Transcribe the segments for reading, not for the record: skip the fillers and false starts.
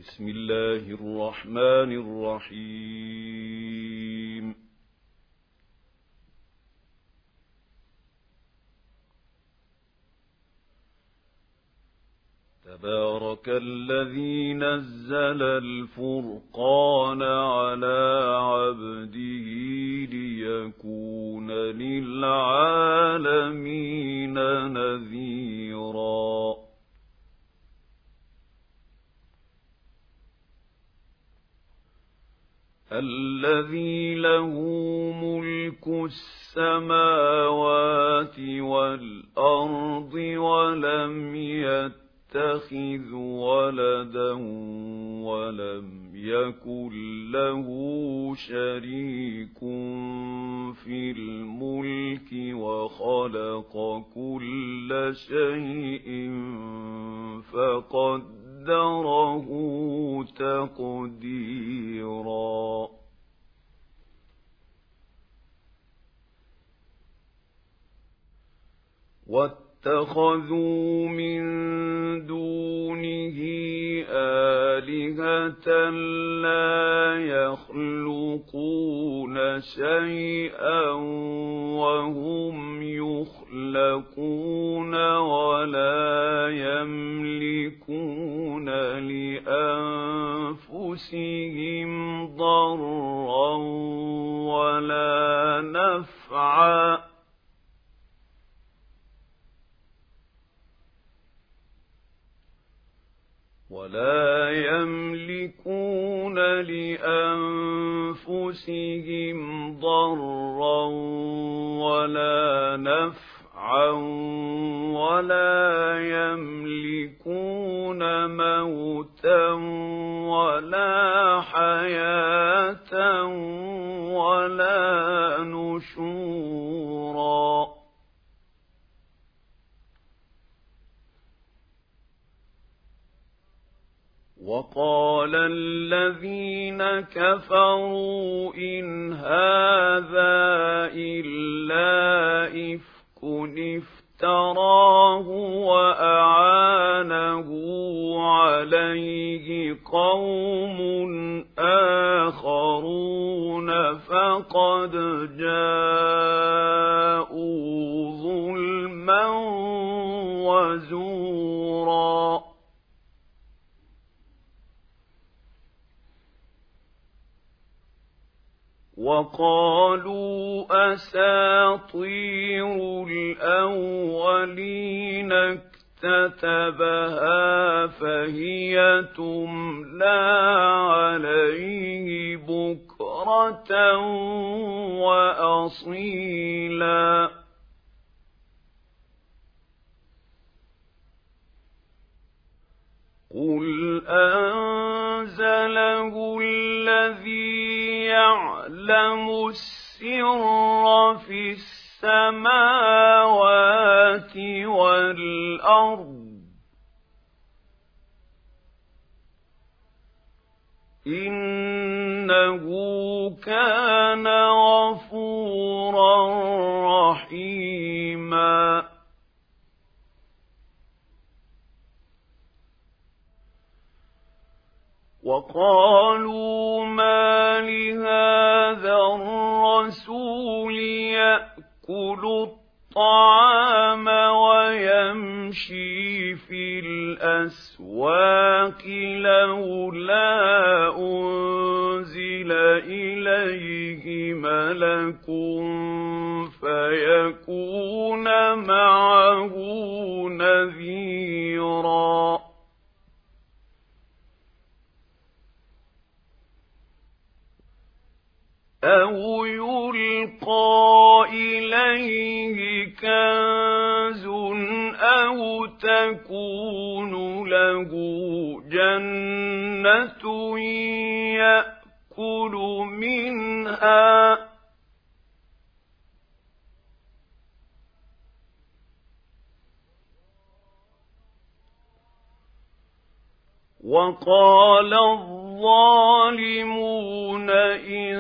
بسم الله الرحمن الرحيم تبارك الذي نزل الفرقان على عبده ليكون للعالمين نذيرا الذي له ملك السماوات والأرض ولم يتخذ ولدا ولم يكن له شريك في الملك وخلق كل شيء فقدره تقديرا واتخذوا من دونه آلهة لا يخلقون شيئا وهم يخلقون ولا يملكون لأنفسهم ضرا ولا نفعا ولا يملكون موتا ولا حياة ولا نشورا وقال الذين كفروا إن هذا إلا إفك افتراه وأعانه عليه قوم آخرون فقد جاءوا ظلما وزورا وقالوا أساطير الأولين اكتتبها فهي تملى عليه بكرة وأصيلا قل أنزله الذي يعلم السر في السماوات والأرض إنه كان غفورا رحيما وقالوا ما لهذا الرسول يأكل الطعام ويمشي في الأسواق لولا أنزل إليه ملك فيكون معه نذيرا أو يلقى إليه كنز أو تكون له جنة يأكل منها وقال الظالمون إن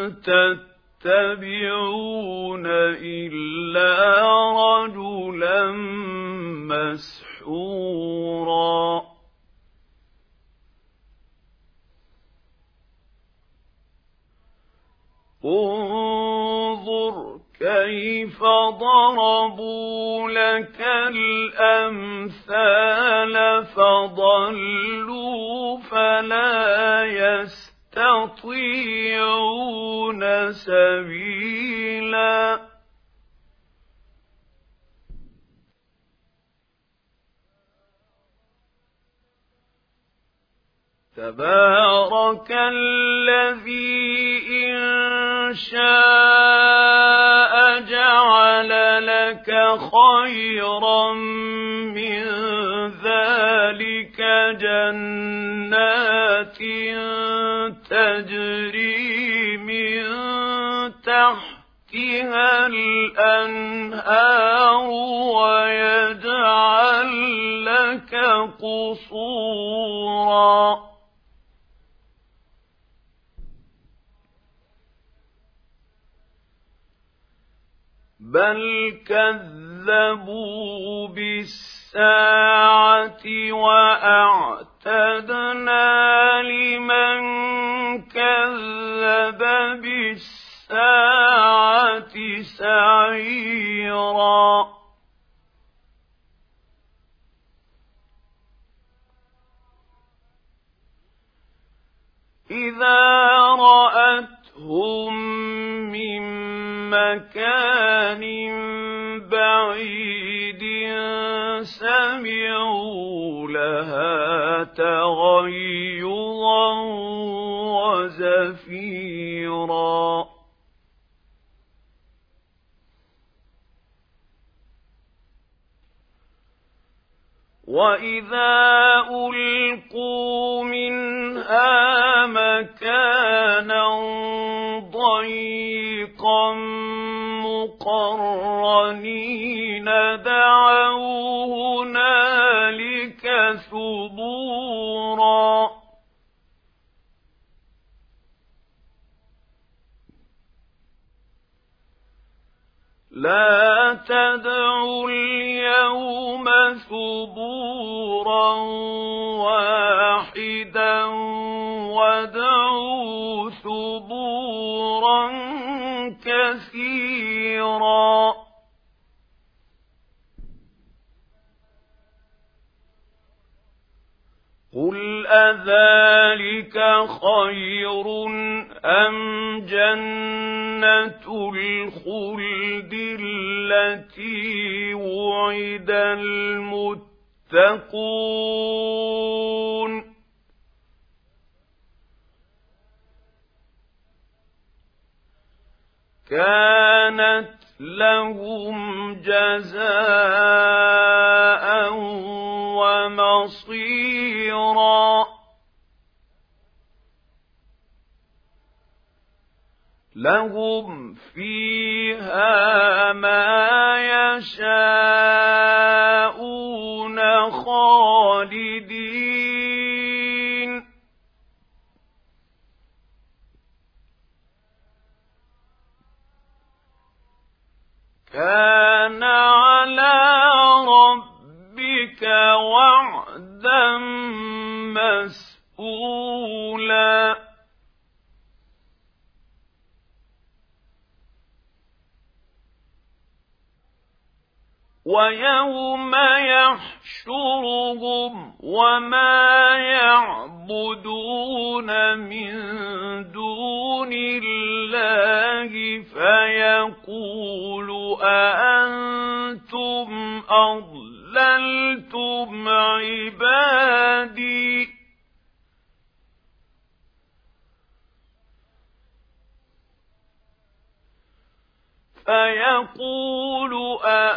تتبعون إلا رجلا مسحورا انظر كيف ضربوا لك الأمثال فضلوا فلا يستطيعون سبيلا تبارك الذي إن شاء جعل لك خيرا من ذلك جنات تجري من تحتها الأنهار ويجعل لك قصورا بل كذبوا بالساعة وأعتدنا لمن كذب بالساعة سعيرا إذا رأتهم من مكان بعيد سمعوا لها تغيظا وزفيرا وإذا ألقوا منها مكانا ضيقا مقرنين دعوا هنالك ثبورا لا تدعوا اليوم ثبورا واحدا وادعوا ثبورا كثيرا قل أذلك خير أم جنة الخلد التي وعد المتقون كانت لهم جزاء ومصيرا لهم فيها ما يشاءون خالدين كان على ربك وعدا مسئولا ويوم يحشرهم وما يعبدون من دون الله فيقول أأنتم أضللتم عبادي فيقول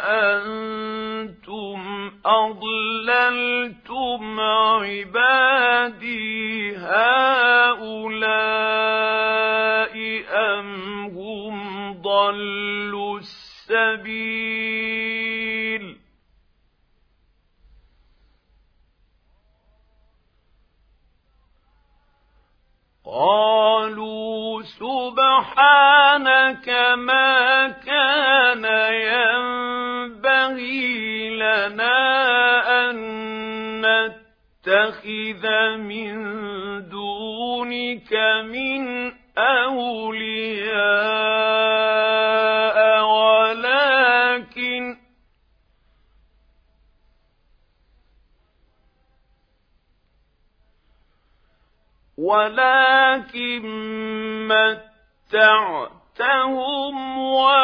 أأنتم أضللتم عبادي هؤلاء أم هم ضلوا السبيل قالوا سبحانك ما كان ينبغي لنا أن نتخذ من دونك من أولياء ولكن متعتهم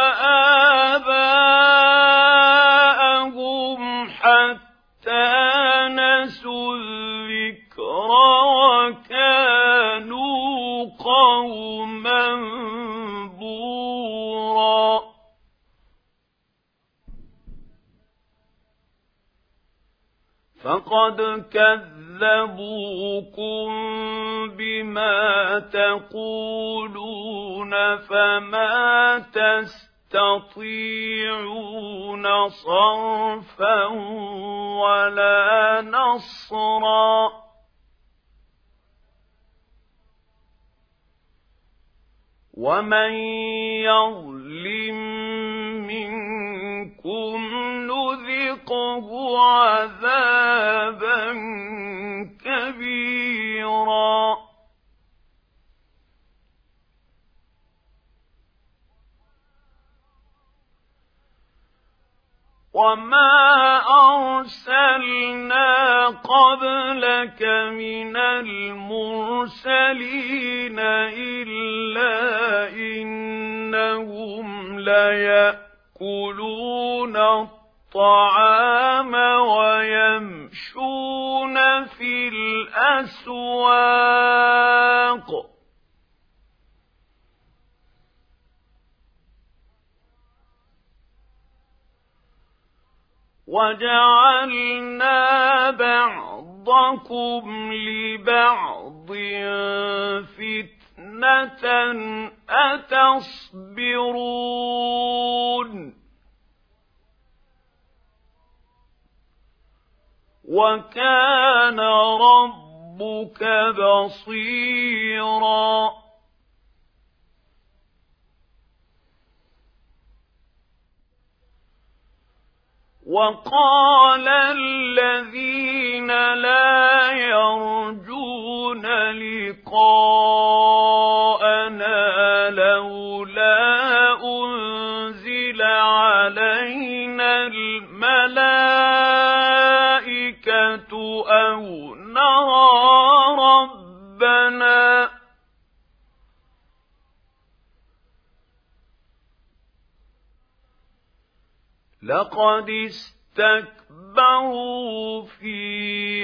وآباءهم حتى نسوا الذكر وكانوا قوما بورا فقد كذبوكم بما تقولون فما تستطيعون صرفا ولا نصرا ومن يظلم منكم نذقه عذابا كبيرا وما أرسلنا قبلك من المرسلين إلا إنهم ليأكلون الطعام ويمشون في الأسواق وجعلنا بعضكم لبعض فتنة أتصبرون وكان ربك بصيرا وقال الذين لا يرجون لقاءنا لولا أنزل علينا الملائكة أو نرى ربنا لقد استكبروا في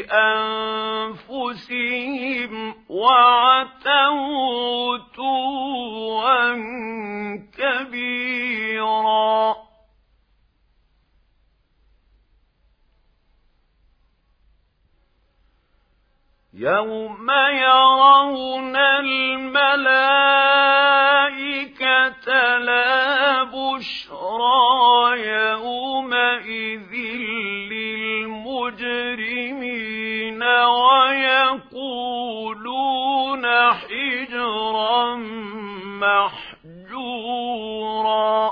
أنفسهم وعتوا عتوا كبيرا يوم يرون الملائكة لا بشرى يومئذ للمجرمين ويقولون حجرا محجورا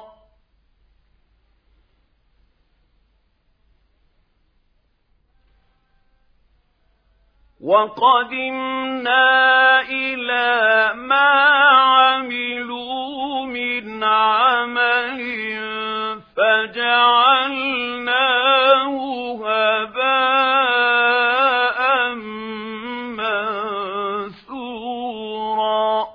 وقدمنا إلى ما عملوا من عمل فجعلناه هباء منثورا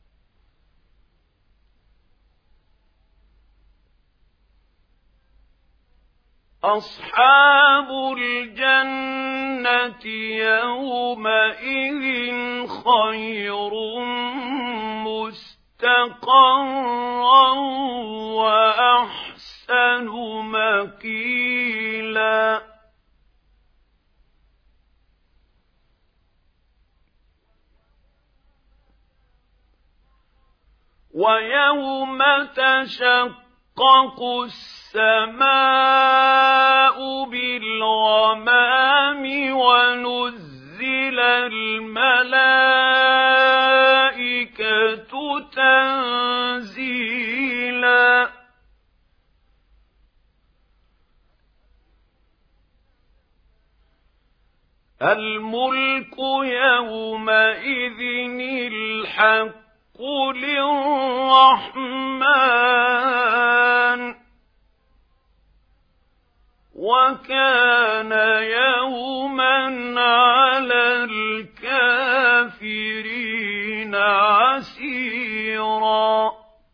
أصحاب الجنة يومئذ خير مستقرا وأحسن مقيلا ويوم تشقق السماء بالغمام ونزل الملائكة تنزيلا الملك يومئذ الحق للرحمن وكان يوما على الكافرين عسيرا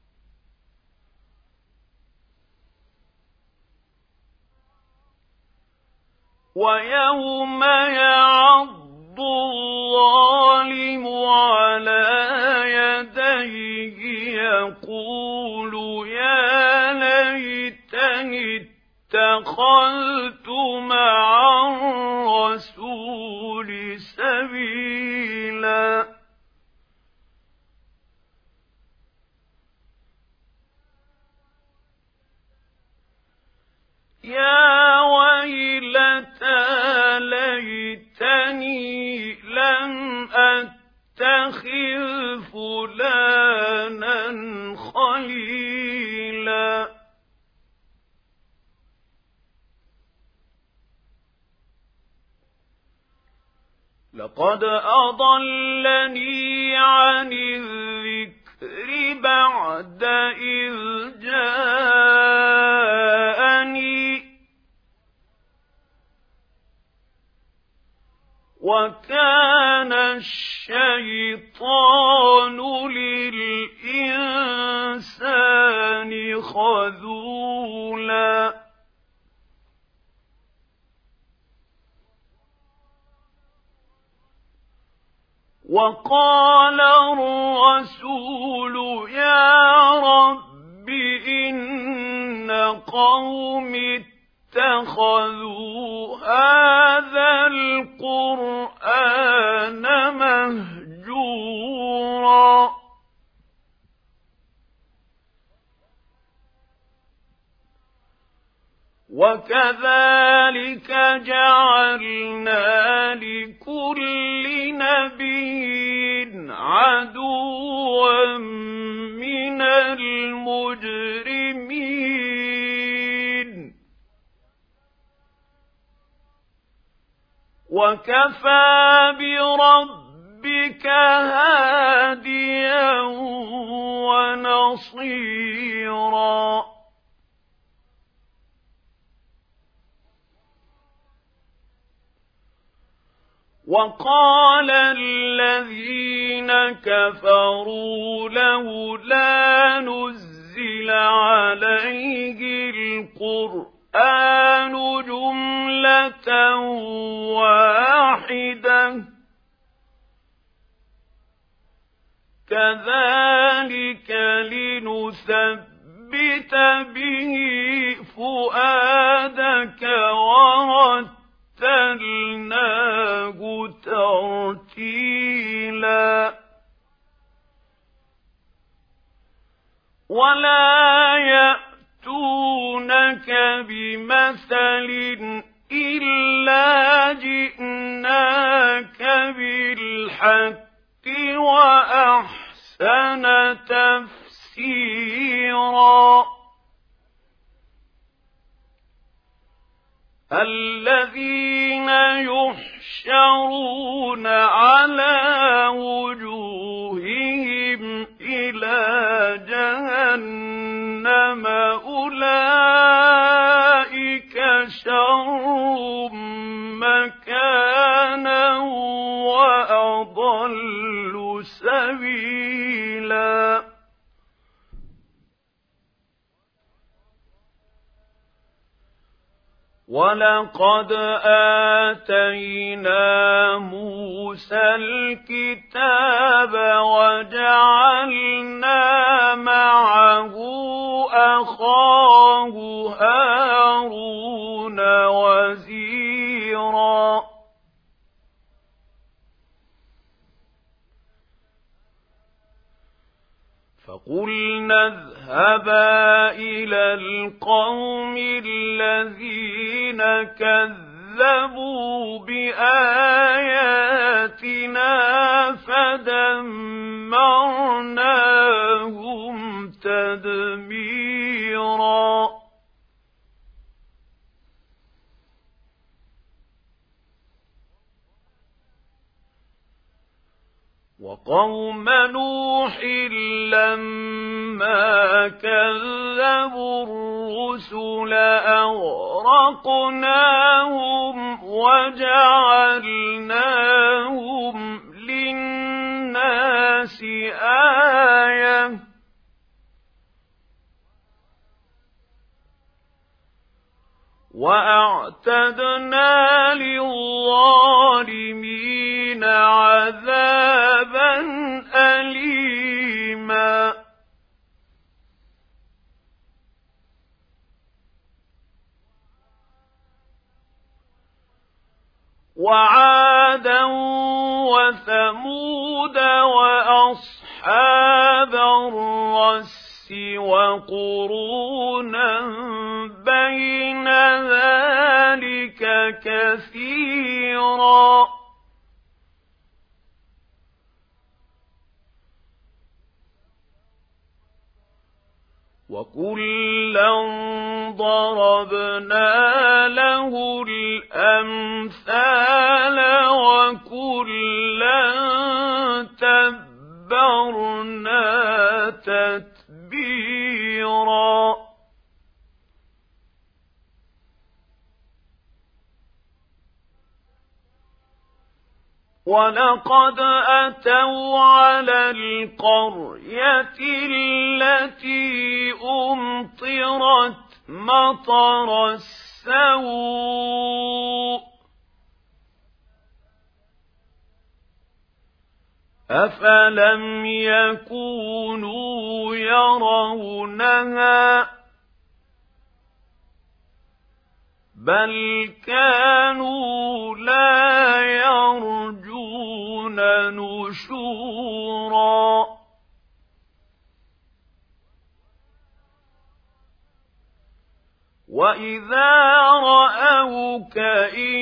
ويوم يعض الظالم على يديه يقول يا ليتني اتخذت مع الرسول سبيلا يا ويلتى ليتني لم أتخذ فلانا خليلا لقد أضلني عن الذكر بعد إذ جاءني وكان الشيطان للإنسان خذولا وقال الرسول يا رب إن قومي اتخذوا هذا القرآن مهجورا وكذلك جعلنا لكل نبي عدوا من المجرمين وكفى بربك هاديا ونصيرا وقال الذين كفروا لولا نزل عليه القرآن جملة واحدة كذلك لنثبت به فؤادك ورتلناه ترتيلا ولا يأتونك بمثل إلا جئناك بالحق وأحسن تفسيرا الذين يحشرون على وجوههم إلى جهنم أولئك شر مكانا وأضل سبيلا ولقد آتينا موسى الكتاب وجعلنا معه أخاه هارون وزيرا فقلنا اذهبا إلى القوم الذين كذبوا بآياتنا فدمرناهم تدميرا وقوم نوح لما كذبوا الرسل أغرقناهم وجعلناهم للناس آية وأعتدنا للظالمين عذابا أليما وعادا وثمود وأصحاب الرس وقرونا بين ذلك كثيرا وكلا ضربنا له الأمثال وكلا تبرنا تتبيرا ولقد أتوا على القرية التي أمطرت مطر السوء أفلم يكونوا يرونها بل كانوا لا يرجون نشورا وإذا رأوك إن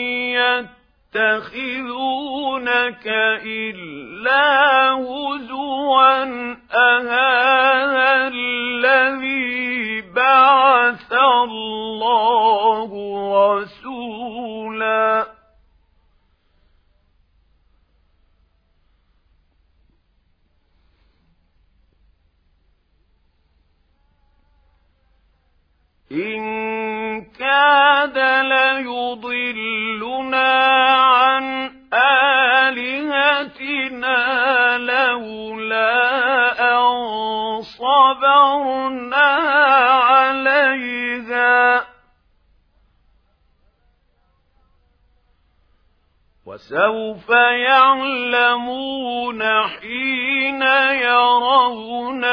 يتخذونك إلا هزوا أهذا الذي بعث الله رسولا إن كاد ليضلنا عن آلهتنا لولا أن صبرنا عليها وسوف يعلمون حين يرون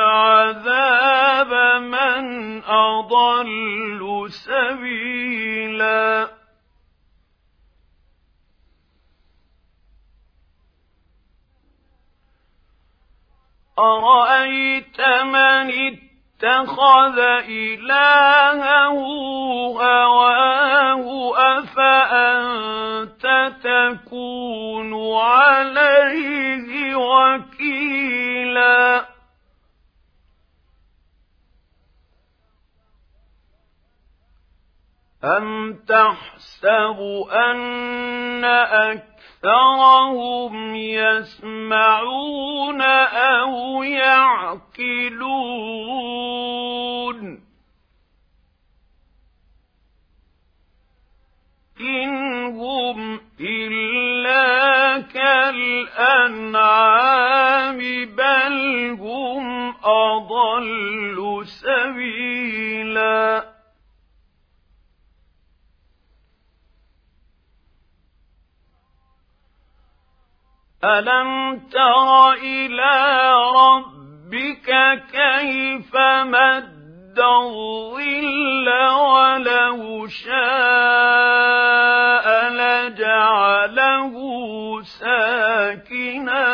العذاب من أضل سبيلا أرأيت من اتخذ إلهه هواه أفأنت تكون عليه وكيلا أم تحسب أن أكثرهم يسمعون أو يعقلون إن هم إلا كالأنعام بل هم أضل سبيلا ألم تر إلى ربك كيف مد الظل ولو شاء لجعله ساكنا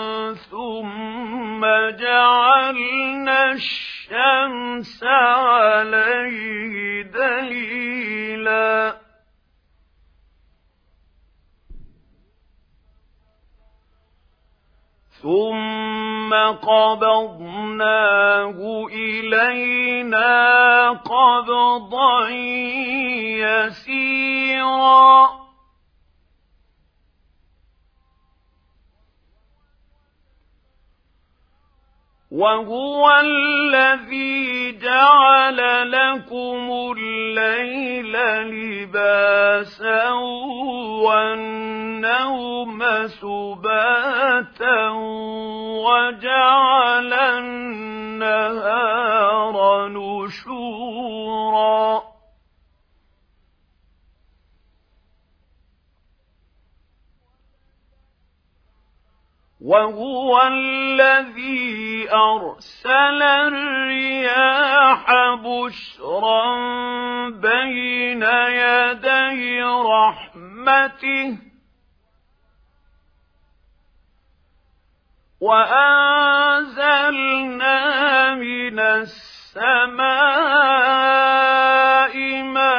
ثم جعلنا الشمس عليه دليلا ثم قبضناه إلينا قبضا يسيرا وهو الذي جعل لكم الليل لباسا والنوم سباتا وجعل النهار نشورا وهو الذي أرسل الرياح بشرا بين يدي رحمته وأنزلنا من السماء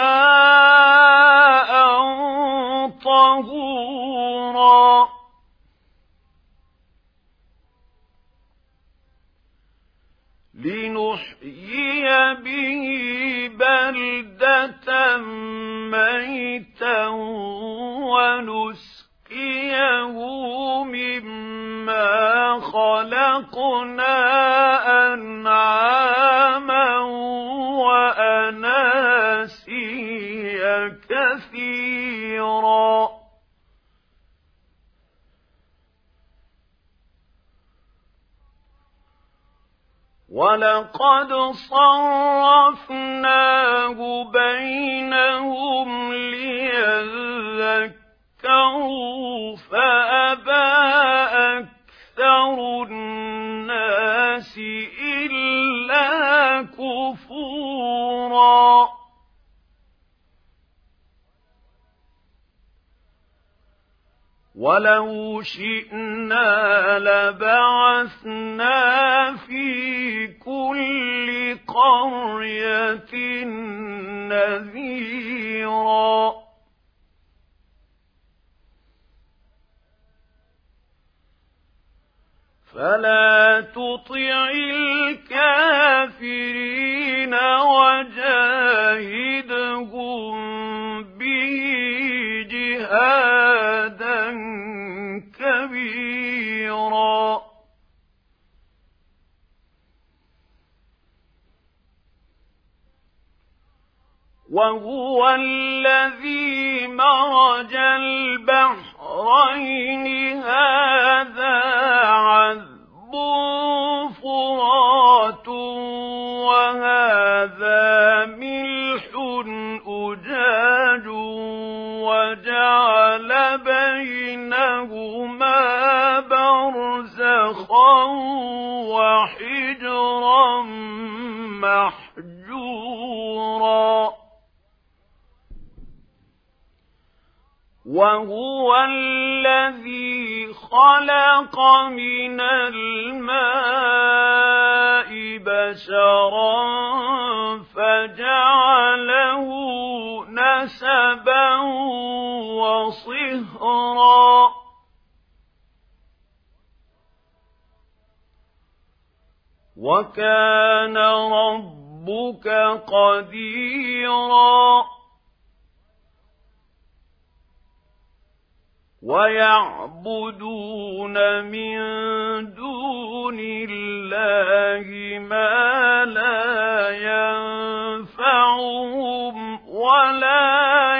ماء طهورا لنحيي به بلدة ميتا ونسقيه مما خلقنا أنعاما وأناسيا كثيرا وَلَقَدْ صَرَّفْنَاهُ بَيْنَهُمْ لِيَذَّكَّرُوا فَأَبَى أَكْثَرُ النَّاسِ إِلَّا كُفُورًا وَلَوْ شِئْنَا لَبَعَثْنَا فِي كُلِّ قَرْيَةٍ نَذِيرًا فَلَا تُطِعِ الْكَافِرِينَ وَجَاهِدْهُم بِهِ جِهَادًا كبيرا وهو الذي مرج البحرين هذا عذب فرات وهذا ملح أجاج وجعل بينهما برزخا وحجرا محجورا وهو الذي خلق من الماء بشرا فجعله نسبا وصهرا وكان ربك قديرا ويعبدون من دون الله ما لا ينفعهم ولا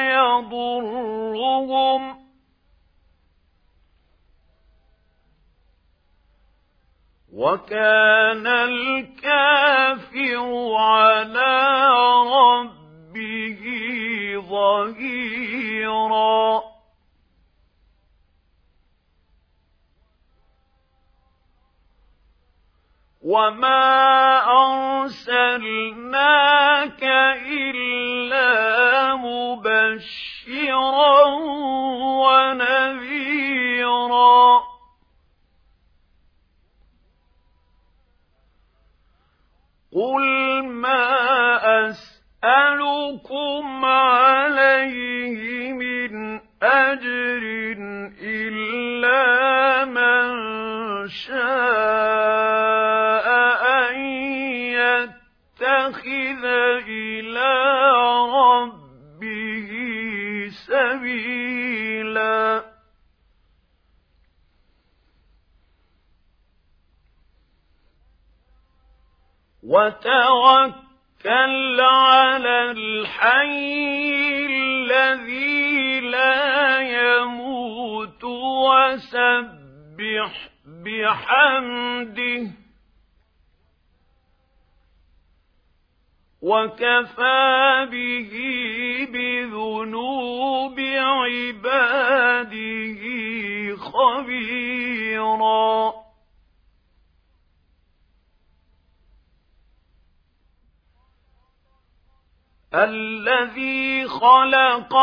يضرهم وكان الكافر على ربه ظهيرا وما أرسلناك إلا مبشرا ونذيرا قل ما أسألكم عليه من أجر إلا من شاء أن يتخذ إلى ربه سبيلا وتوكل على الحي الذي لا يموت وسبح بحمده وكفى به بذنوب عباده خبيرا. الذي خلق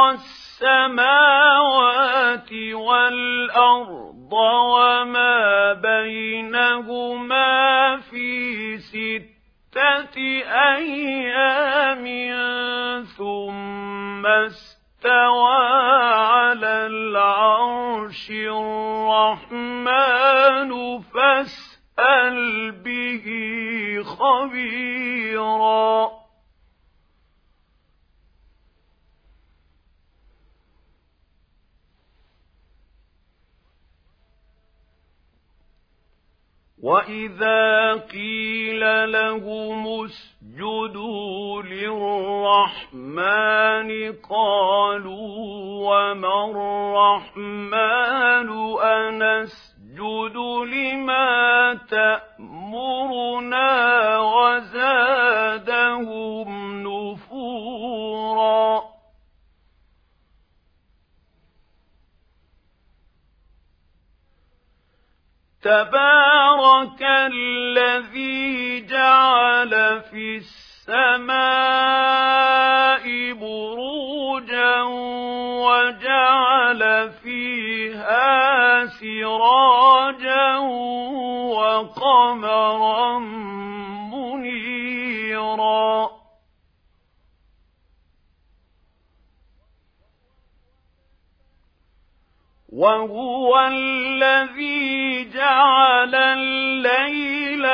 السماوات والأرض وما بينهما في 6 أيام ثم استوى على العرش الرحمن فاسأل به خبيرا. وَإِذَا قِيلَ لَهُمُ اسْجُدُوا لِلرَّحْمَنِ قَالُوا وَمَا الرَّحْمَنُ أَنَسْجُدُ لِمَا تَأْمُرُنَا وَزَادَهُمْ نُفُورًا. تبارك الذي جعل في السماء بروجا وجعل فيها سراجا وقمرا منيرا. وهو الذي جعل الليل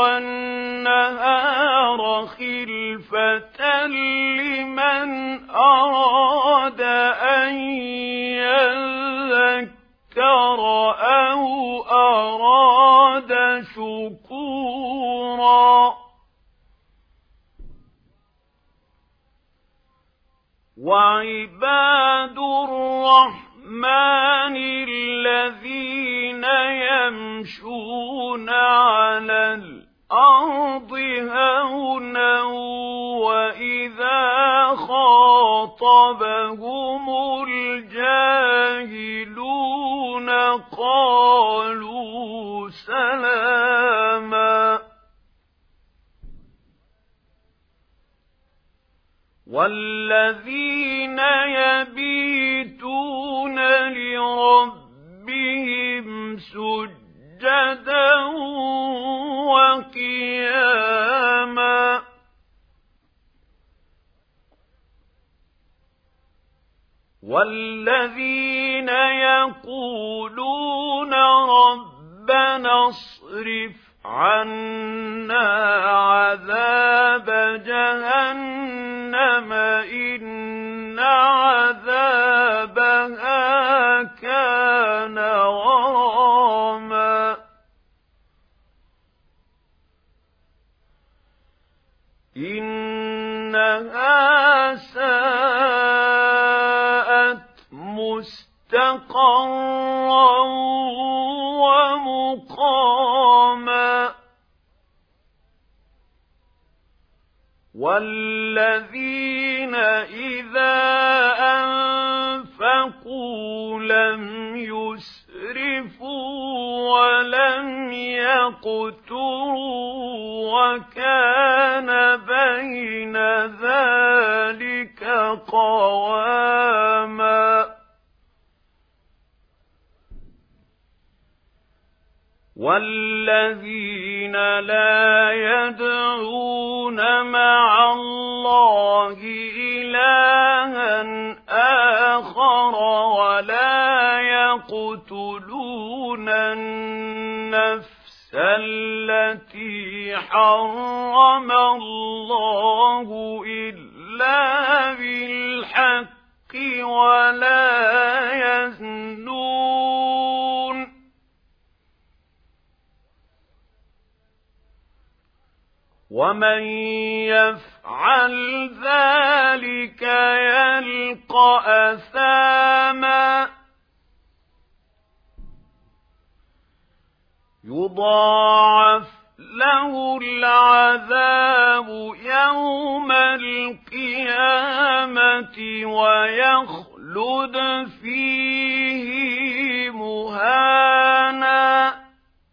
والنهار خلفة لمن أراد أن يذكر أو أراد شكورا. وعباد الرحمن الذين يمشون على الأرض هونا وإذا خاطبهم الجاهلون قالوا سلاما. والذين يبيتون لربهم سجدا وقياما. والذين يقولون ربنا اصرف عنا عذاب جهنم إن عذابها كان غراما. إنها ساءت مستقرا ومقاما. والذين إذا أنفقوا لم يسرفوا ولم يقتروا وكان بين ذلك قواما. والذين لا يدعون مع الله إلها آخر ولا يقتلون النفس التي حرم الله إلا بالحق ولا يزنون. ومن يفعل ذلك يلقى أثاما يضاعف له العذاب يوم القيامة ويخلد فيه مهانا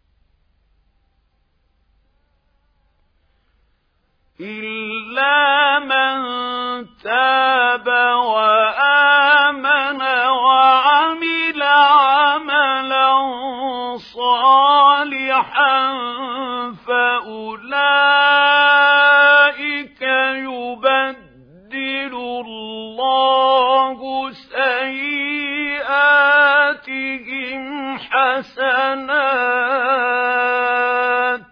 إلا من تاب وآمن وعمل عملا صالحا فأولئك يبدل الله سيئاتهم حسنات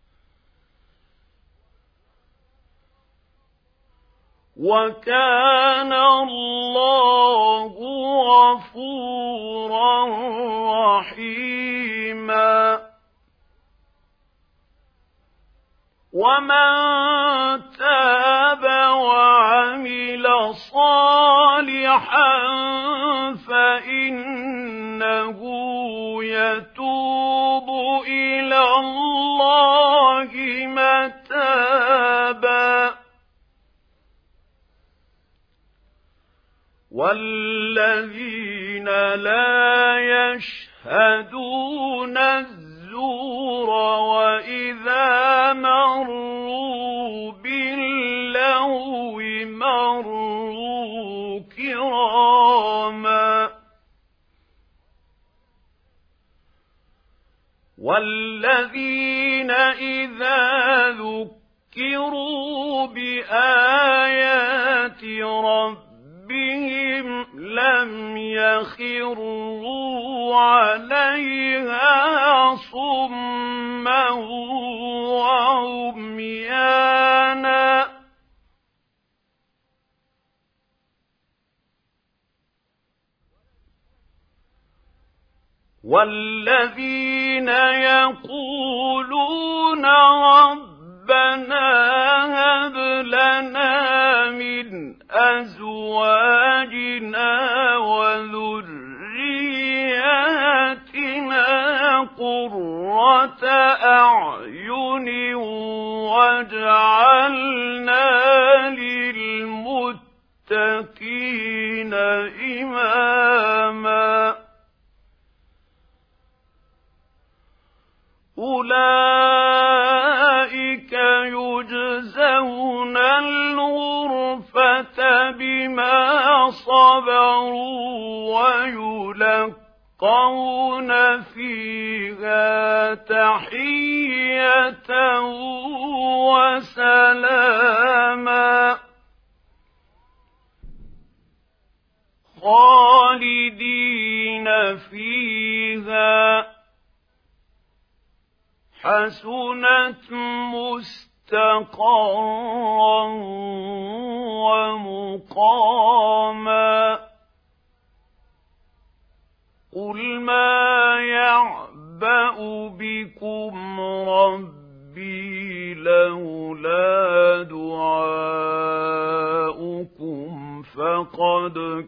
وكان الله غفورا رحيما ومن تاب وعمل صالحا فإنه يتوب إلى الله متابا والذين لا يشهدون الزور وإذا مروا باللغو مروا كراما والذين إذا ذكروا بآيات ربهم لم يخروا عليها صما وعميانا والذين يقولون ربنا هب لنا من أزواجنا وذرياتنا قرة أعين واجعلنا للمتقين إماما أولئك يجزون الغرفة بما صبروا ويلقون فيها تحية وسلاما خالدين فيها حسنت مستقرا ومقاما قل ما يعبأ بكم ربي لولا دعاؤكم فقد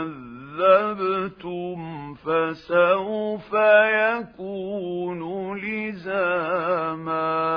كذبتم فسوف يكون لزاما